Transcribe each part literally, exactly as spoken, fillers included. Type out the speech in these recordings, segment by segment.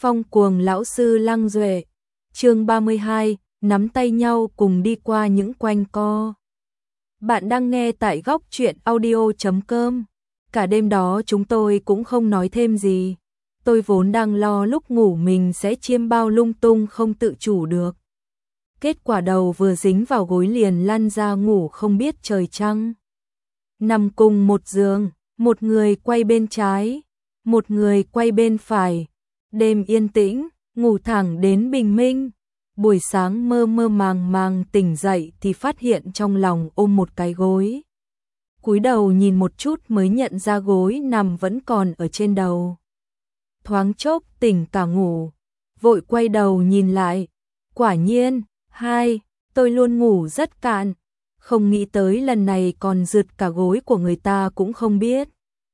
Phong cuồng lão sư Lăng Duệ. Chương ba mươi hai, nắm tay nhau cùng đi qua những quanh co. Bạn đang nghe tại góc truyện audio chấm com. Cả đêm đó chúng tôi cũng không nói thêm gì. Tôi vốn đang lo lúc ngủ mình sẽ chiêm bao lung tung không tự chủ được. Kết quả đầu vừa dính vào gối liền lăn ra ngủ không biết trời trăng. Nằm cùng một giường, một người quay bên trái, một người quay bên phải. Đêm yên tĩnh, ngủ thẳng đến bình minh. Buổi sáng mơ mơ màng màng tỉnh dậy thì phát hiện trong lòng ôm một cái gối. Cúi đầu nhìn một chút mới nhận ra gối nằm vẫn còn ở trên đầu. Thoáng chốc tỉnh cả ngủ, vội quay đầu nhìn lại. Quả nhiên, hai, tôi luôn ngủ rất cạn. Không nghĩ tới lần này còn rượt cả gối của người ta cũng không biết.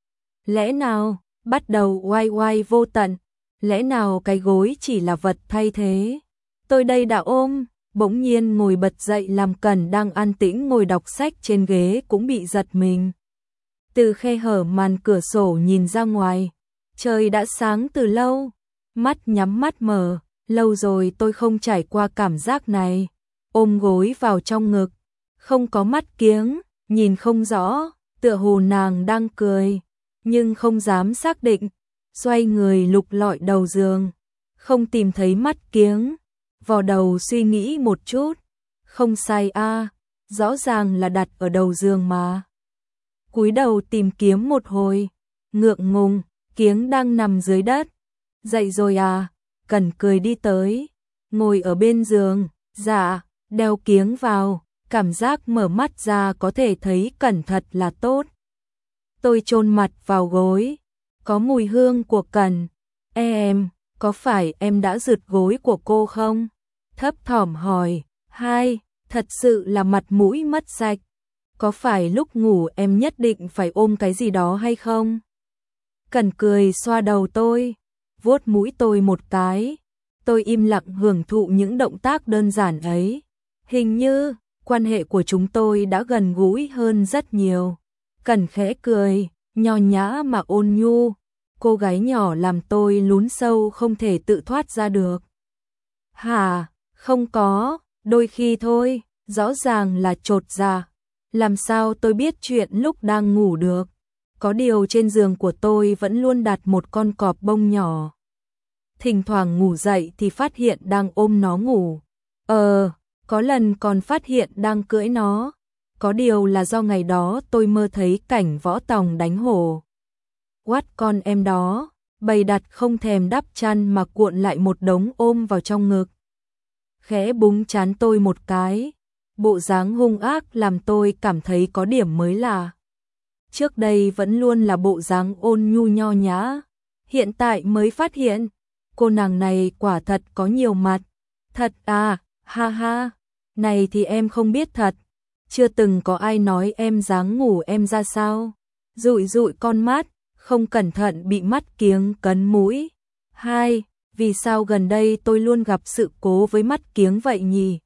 Lẽ nào, bắt đầu oai oai vô tận. Lẽ nào cái gối chỉ là vật thay thế? Tôi đây đã ôm, bỗng nhiên ngồi bật dậy làm Cẩn đang an tĩnh ngồi đọc sách trên ghế cũng bị giật mình. Từ khe hở màn cửa sổ nhìn ra ngoài, trời đã sáng từ lâu, mắt nhắm mắt mở, lâu rồi tôi không trải qua cảm giác này. Ôm gối vào trong ngực, không có mắt kiếng, nhìn không rõ, tựa hồ nàng đang cười, nhưng không dám xác định. Xoay người lục lọi đầu giường, không tìm thấy mắt kiếng, vò đầu suy nghĩ một chút, không sai a, à, rõ ràng là đặt ở đầu giường mà. Cúi đầu tìm kiếm một hồi, ngượng ngùng, kiếng đang nằm dưới đất. Dậy rồi à? Cẩn cười đi tới, ngồi ở bên giường, dạ, đeo kiếng vào, cảm giác mở mắt ra có thể thấy Cẩn thật là tốt. Tôi chôn mặt vào gối. Có mùi hương của Cẩn. Ê em, có phải em đã rượt gối của cô không? Thấp thỏm hỏi. Hai, thật sự là mặt mũi mất sạch. Có phải lúc ngủ em nhất định phải ôm cái gì đó hay không? Cẩn cười xoa đầu tôi, vuốt mũi tôi một cái. Tôi im lặng hưởng thụ những động tác đơn giản ấy. Hình như, quan hệ của chúng tôi đã gần gũi hơn rất nhiều. Cẩn khẽ cười, nho nhã mà ôn nhu. Cô gái nhỏ làm tôi lún sâu không thể tự thoát ra được. Hả, không có, đôi khi thôi, rõ ràng là chột dạ. Làm sao tôi biết chuyện lúc đang ngủ được? Có điều trên giường của tôi vẫn luôn đặt một con cọp bông nhỏ. Thỉnh thoảng ngủ dậy thì phát hiện đang ôm nó ngủ. Ờ, có lần còn phát hiện đang cưỡi nó. Có điều là do ngày đó tôi mơ thấy cảnh võ tòng đánh hổ. Quát con em đó, bày đặt không thèm đắp chăn mà cuộn lại một đống ôm vào trong ngực. Khẽ búng trán tôi một cái, bộ dáng hung ác làm tôi cảm thấy có điểm mới lạ. Trước đây vẫn luôn là bộ dáng ôn nhu nho nhã, hiện tại mới phát hiện, cô nàng này quả thật có nhiều mặt. Thật à, ha ha, này thì em không biết thật. Chưa từng có ai nói em dáng ngủ em ra sao. Dụi dụi con mắt, không cẩn thận bị mắt kiếng cấn mũi. Hai, vì sao gần đây tôi luôn gặp sự cố với mắt kiếng vậy nhỉ?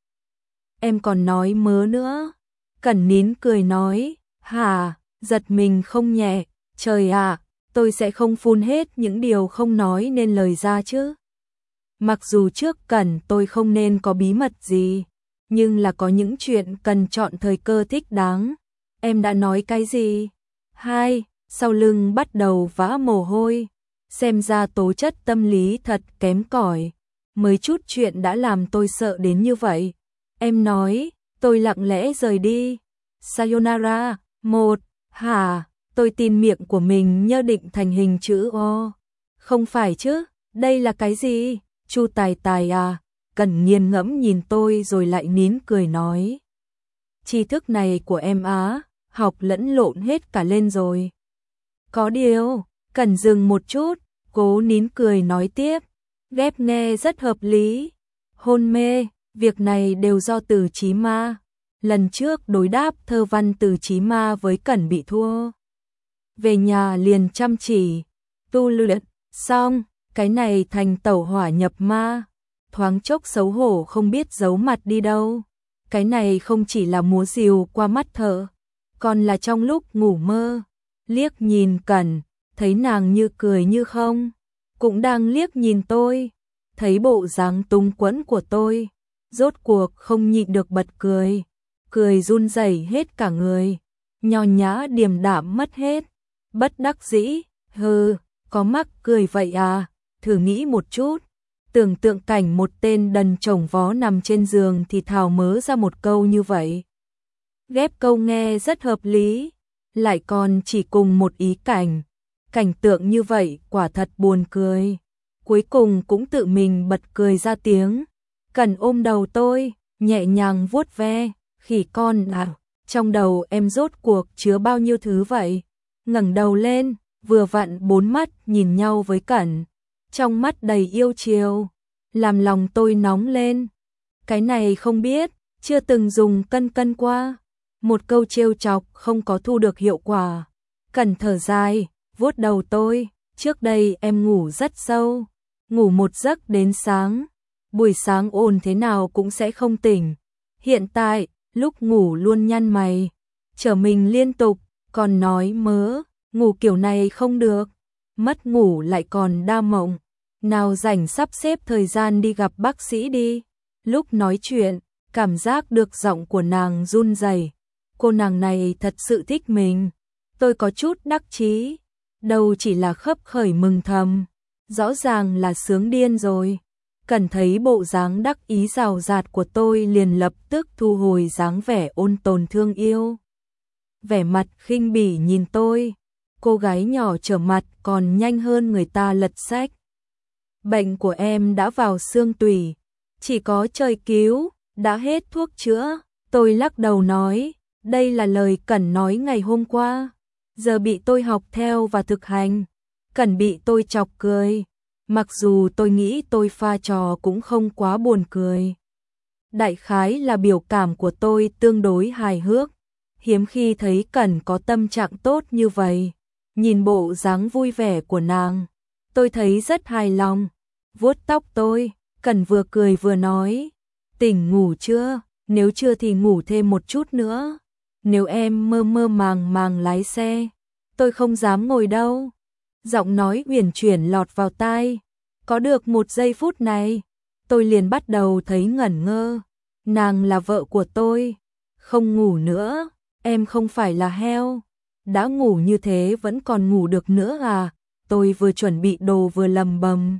Em còn nói mớ nữa. Cẩn nín cười nói, hả, giật mình không nhẹ. Trời ạ, tôi sẽ không phun hết những điều không nói nên lời ra chứ. Mặc dù trước Cẩn tôi không nên có bí mật gì, nhưng là có những chuyện cần chọn thời cơ thích đáng. Em đã nói cái gì? Hai, sau lưng bắt đầu vã mồ hôi. Xem ra tố chất tâm lý thật kém cỏi. Mới chút chuyện đã làm tôi sợ đến như vậy. Em nói, tôi lặng lẽ rời đi. Sayonara, một, hả, tôi tin miệng của mình nhơ định thành hình chữ O. Không phải chứ, đây là cái gì? Chu Tài Tài à? Cẩn nghiền ngẫm nhìn tôi rồi lại nín cười nói. Tri thức này của em á, học lẫn lộn hết cả lên rồi. Có điều, Cẩn dừng một chút, cố nín cười nói tiếp. Ghép nghe rất hợp lý. Hôn mê, việc này đều do Từ Chí Ma. Lần trước đối đáp thơ văn Từ Chí Ma với Cẩn bị thua. Về nhà liền chăm chỉ, tu luyện, xong, cái này thành tẩu hỏa nhập ma. Thoáng chốc xấu hổ không biết giấu mặt đi đâu. Cái này không chỉ là múa rìu qua mắt thợ, còn là trong lúc ngủ mơ. Liếc nhìn Cẩn, thấy nàng như cười như không. cũng đang liếc nhìn tôi, thấy bộ dáng túng quẫn của tôi, rốt cuộc không nhịn được bật cười, cười run rẩy hết cả người, nho nhã điềm đạm mất hết, bất đắc dĩ, hừ, có mắc cười vậy à, thử nghĩ một chút, tưởng tượng cảnh một tên đần chồng vó nằm trên giường thì thào mớ ra một câu như vậy. Ghép câu nghe rất hợp lý, lại còn chỉ cùng một ý cảnh, cảnh tượng như vậy quả thật buồn cười. Cuối cùng cũng tự mình bật cười ra tiếng, Cẩn ôm đầu tôi, nhẹ nhàng vuốt ve, khỉ con à, trong đầu em rốt cuộc chứa bao nhiêu thứ vậy? Ngẩng đầu lên, vừa vặn bốn mắt nhìn nhau với Cẩn, trong mắt đầy yêu chiều, làm lòng tôi nóng lên. Cái này không biết, chưa từng dùng cân cân qua. Một câu trêu chọc không có thu được hiệu quả. Cẩn thở dài, vuốt đầu tôi, trước đây em ngủ rất sâu, ngủ một giấc đến sáng, buổi sáng ồn thế nào cũng sẽ không tỉnh. Hiện tại, lúc ngủ luôn nhăn mày, trở mình liên tục, còn nói mớ, ngủ kiểu này không được, mất ngủ lại còn đa mộng, nào rảnh sắp xếp thời gian đi gặp bác sĩ đi. Lúc nói chuyện, cảm giác được giọng của nàng run rẩy. Cô nàng này thật sự thích mình. Tôi có chút đắc chí, đâu chỉ là khấp khởi mừng thầm, rõ ràng là sướng điên rồi. Cần thấy bộ dáng đắc ý rào rạt của tôi liền lập tức thu hồi dáng vẻ ôn tồn thương yêu. Vẻ mặt khinh bỉ nhìn tôi, cô gái nhỏ trở mặt còn nhanh hơn người ta lật sách. Bệnh của em đã vào xương tủy, chỉ có trời cứu, đã hết thuốc chữa. Tôi lắc đầu nói, đây là lời Cẩn nói ngày hôm qua, giờ bị tôi học theo và thực hành. Cẩn bị tôi chọc cười, mặc dù tôi nghĩ tôi pha trò cũng không quá buồn cười. Đại khái là biểu cảm của tôi tương đối hài hước, hiếm khi thấy Cẩn có tâm trạng tốt như vậy. Nhìn bộ dáng vui vẻ của nàng, tôi thấy rất hài lòng. Vuốt tóc tôi, Cẩn vừa cười vừa nói, tỉnh ngủ chưa? Nếu chưa thì ngủ thêm một chút nữa. Nếu em mơ mơ màng màng lái xe, tôi không dám ngồi đâu. Giọng nói uyển chuyển lọt vào tai. Có được một giây phút này, tôi liền bắt đầu thấy ngẩn ngơ. Nàng là vợ của tôi, không ngủ nữa, em không phải là heo. Đã ngủ như thế vẫn còn ngủ được nữa à? Tôi vừa chuẩn bị đồ vừa lầm bầm.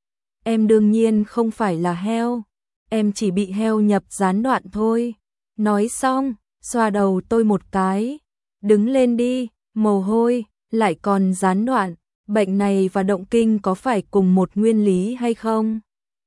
Em đương nhiên không phải là heo, em chỉ bị heo nhập gián đoạn thôi. Nói xong, xoa đầu tôi một cái. Đứng lên đi, mồ hôi, lại còn gián đoạn. Bệnh này và động kinh có phải cùng một nguyên lý hay không?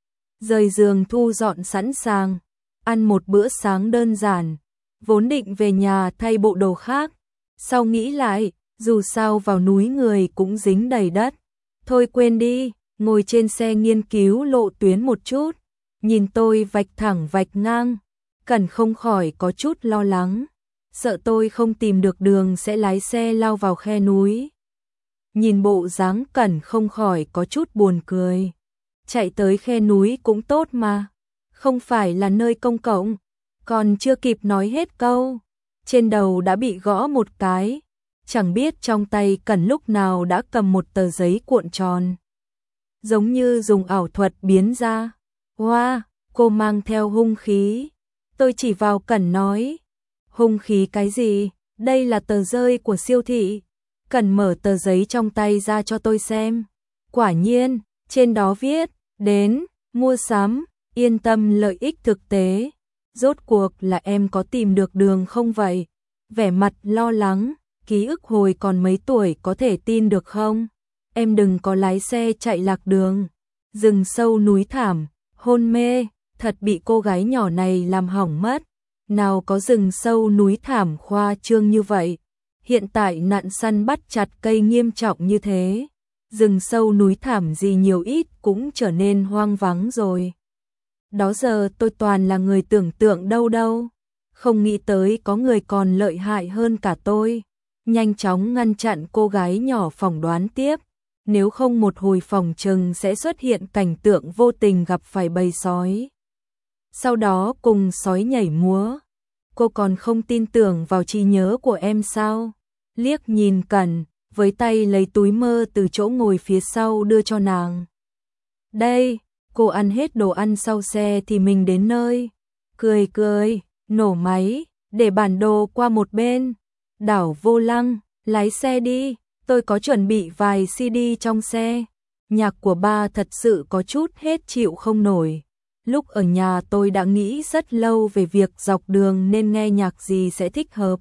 Rời giường thu dọn sẵn sàng, ăn một bữa sáng đơn giản, vốn định về nhà thay bộ đồ khác. Sau nghĩ lại, dù sao vào núi người cũng dính đầy đất. Thôi quên đi, ngồi trên xe nghiên cứu lộ tuyến một chút. Nhìn tôi vạch thẳng vạch ngang, Cẩn không khỏi có chút lo lắng. Sợ tôi không tìm được đường sẽ lái xe lao vào khe núi. Nhìn bộ dáng Cẩn không khỏi có chút buồn cười. Chạy tới khe núi cũng tốt mà, không phải là nơi công cộng. Còn chưa kịp nói hết câu, trên đầu đã bị gõ một cái. Chẳng biết trong tay Cẩn lúc nào đã cầm một tờ giấy cuộn tròn, giống như dùng ảo thuật biến ra. Wow, cô mang theo hung khí. Tôi chỉ vào Cẩn nói, hung khí cái gì? Đây là tờ rơi của siêu thị. Cẩn mở tờ giấy trong tay ra cho tôi xem. Quả nhiên, trên đó viết, đến, mua sắm, yên tâm lợi ích thực tế. Rốt cuộc là em có tìm được đường không vậy? Vẻ mặt lo lắng, ký ức hồi còn mấy tuổi có thể tin được không? Em đừng có lái xe chạy lạc đường. Rừng sâu núi thảm, hôn mê, thật bị cô gái nhỏ này làm hỏng mất. Nào có rừng sâu núi thảm khoa trương như vậy. Hiện tại nạn săn bắt chặt cây nghiêm trọng như thế, rừng sâu núi thảm gì nhiều ít cũng trở nên hoang vắng rồi. Đó giờ tôi toàn là người tưởng tượng đâu đâu, không nghĩ tới có người còn lợi hại hơn cả tôi. Nhanh chóng ngăn chặn cô gái nhỏ phỏng đoán tiếp, nếu không một hồi phòng chừng sẽ xuất hiện cảnh tượng vô tình gặp phải bầy sói. Sau đó cùng sói nhảy múa. Cô còn không tin tưởng vào trí nhớ của em sao? Liếc nhìn Cẩn, với tay lấy túi mơ từ chỗ ngồi phía sau đưa cho nàng. Đây, cô ăn hết đồ ăn sau xe thì mình đến nơi. Cười cười, nổ máy, để bản đồ qua một bên, đảo vô lăng, lái xe đi, tôi có chuẩn bị vài xê đê trong xe. Nhạc của ba thật sự có chút hết chịu không nổi. Lúc ở nhà tôi đã nghĩ rất lâu về việc dọc đường nên nghe nhạc gì sẽ thích hợp.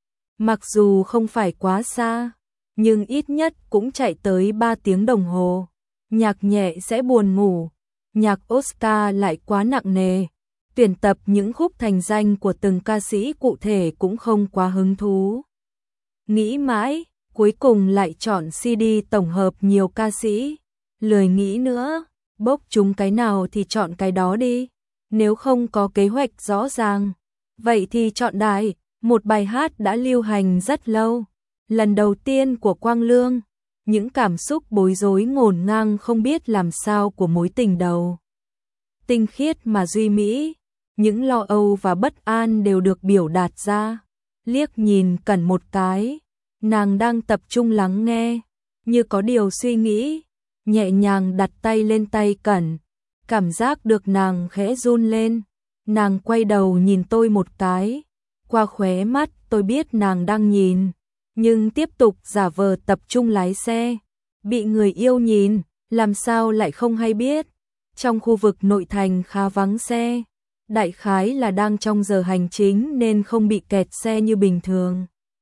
Mặc dù không phải quá xa, nhưng ít nhất cũng chạy tới ba tiếng đồng hồ. Nhạc nhẹ sẽ buồn ngủ, nhạc Oscar lại quá nặng nề. Tuyển tập những khúc thành danh của từng ca sĩ cụ thể cũng không quá hứng thú. Nghĩ mãi, cuối cùng lại chọn xê đê tổng hợp nhiều ca sĩ. Lười nghĩ nữa, bốc chúng cái nào thì chọn cái đó đi. Nếu không có kế hoạch rõ ràng, vậy thì chọn đại, một bài hát đã lưu hành rất lâu. Lần đầu tiên của Quang Lương, những cảm xúc bối rối ngổn ngang không biết làm sao của mối tình đầu. Tinh khiết mà duy mỹ, những lo âu và bất an đều được biểu đạt ra. Liếc nhìn Cẩn một cái, nàng đang tập trung lắng nghe, như có điều suy nghĩ, nhẹ nhàng đặt tay lên tay Cẩn, cảm giác được nàng khẽ run lên. Nàng quay đầu nhìn tôi một cái, qua khóe mắt tôi biết nàng đang nhìn, nhưng tiếp tục giả vờ tập trung lái xe. Bị người yêu nhìn, làm sao lại không hay biết. Trong khu vực nội thành khá vắng xe, đại khái là đang trong giờ hành chính nên không bị kẹt xe như bình thường.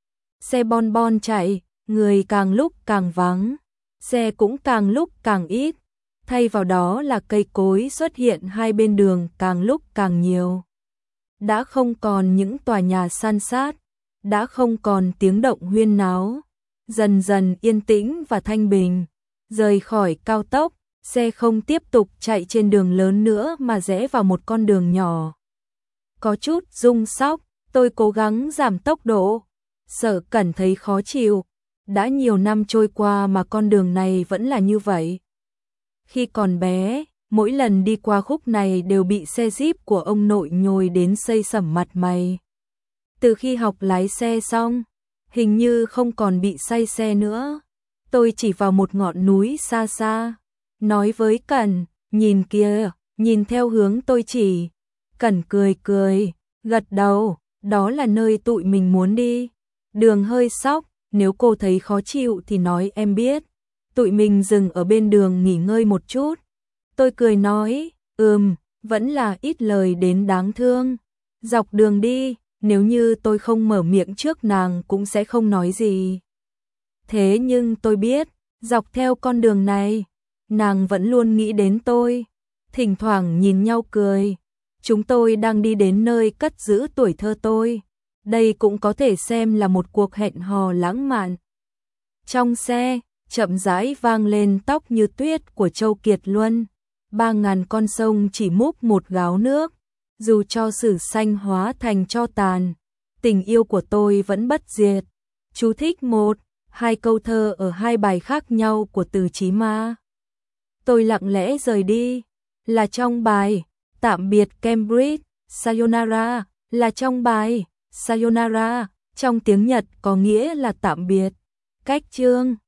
Xe bon bon chạy, người càng lúc càng vắng, xe cũng càng lúc càng ít, thay vào đó là cây cối xuất hiện hai bên đường càng lúc càng nhiều. Đã không còn những tòa nhà san sát, đã không còn tiếng động huyên náo, dần dần yên tĩnh và thanh bình. Rời khỏi cao tốc, xe không tiếp tục chạy trên đường lớn nữa mà rẽ vào một con đường nhỏ. Có chút rung sóc, tôi cố gắng giảm tốc độ, sợ Cẩn thấy khó chịu. Đã nhiều năm trôi qua mà con đường này vẫn là như vậy. Khi còn bé, mỗi lần đi qua khúc này đều bị xe Jeep của ông nội nhồi đến xây sẩm mặt mày. Từ khi học lái xe xong, hình như không còn bị say xe nữa. Tôi chỉ vào một ngọn núi xa xa, nói với Cẩn, nhìn kìa, nhìn theo hướng tôi chỉ. Cẩn cười cười, gật đầu, đó là nơi tụi mình muốn đi. Đường hơi sóc, nếu cô thấy khó chịu thì nói em biết. Tụi mình dừng ở bên đường nghỉ ngơi một chút. Tôi cười nói, ừm, vẫn là ít lời đến đáng thương. Dọc đường đi, nếu như tôi không mở miệng trước nàng cũng sẽ không nói gì. Thế nhưng tôi biết, dọc theo con đường này, nàng vẫn luôn nghĩ đến tôi. Thỉnh thoảng nhìn nhau cười. Chúng tôi đang đi đến nơi cất giữ tuổi thơ tôi. Đây cũng có thể xem là một cuộc hẹn hò lãng mạn. Trong xe, chậm rãi vang lên Tóc Như Tuyết của Châu Kiệt Luân. Ba ngàn con sông chỉ múc một gáo nước. Dù cho sử xanh hóa thành tro tàn, tình yêu của tôi vẫn bất diệt. Chú thích một, hai câu thơ ở hai bài khác nhau của Từ Chí Ma. Tôi lặng lẽ rời đi, là trong bài Tạm biệt Cambridge, Sayonara, là trong bài Sayonara, trong tiếng Nhật có nghĩa là tạm biệt. Cách chương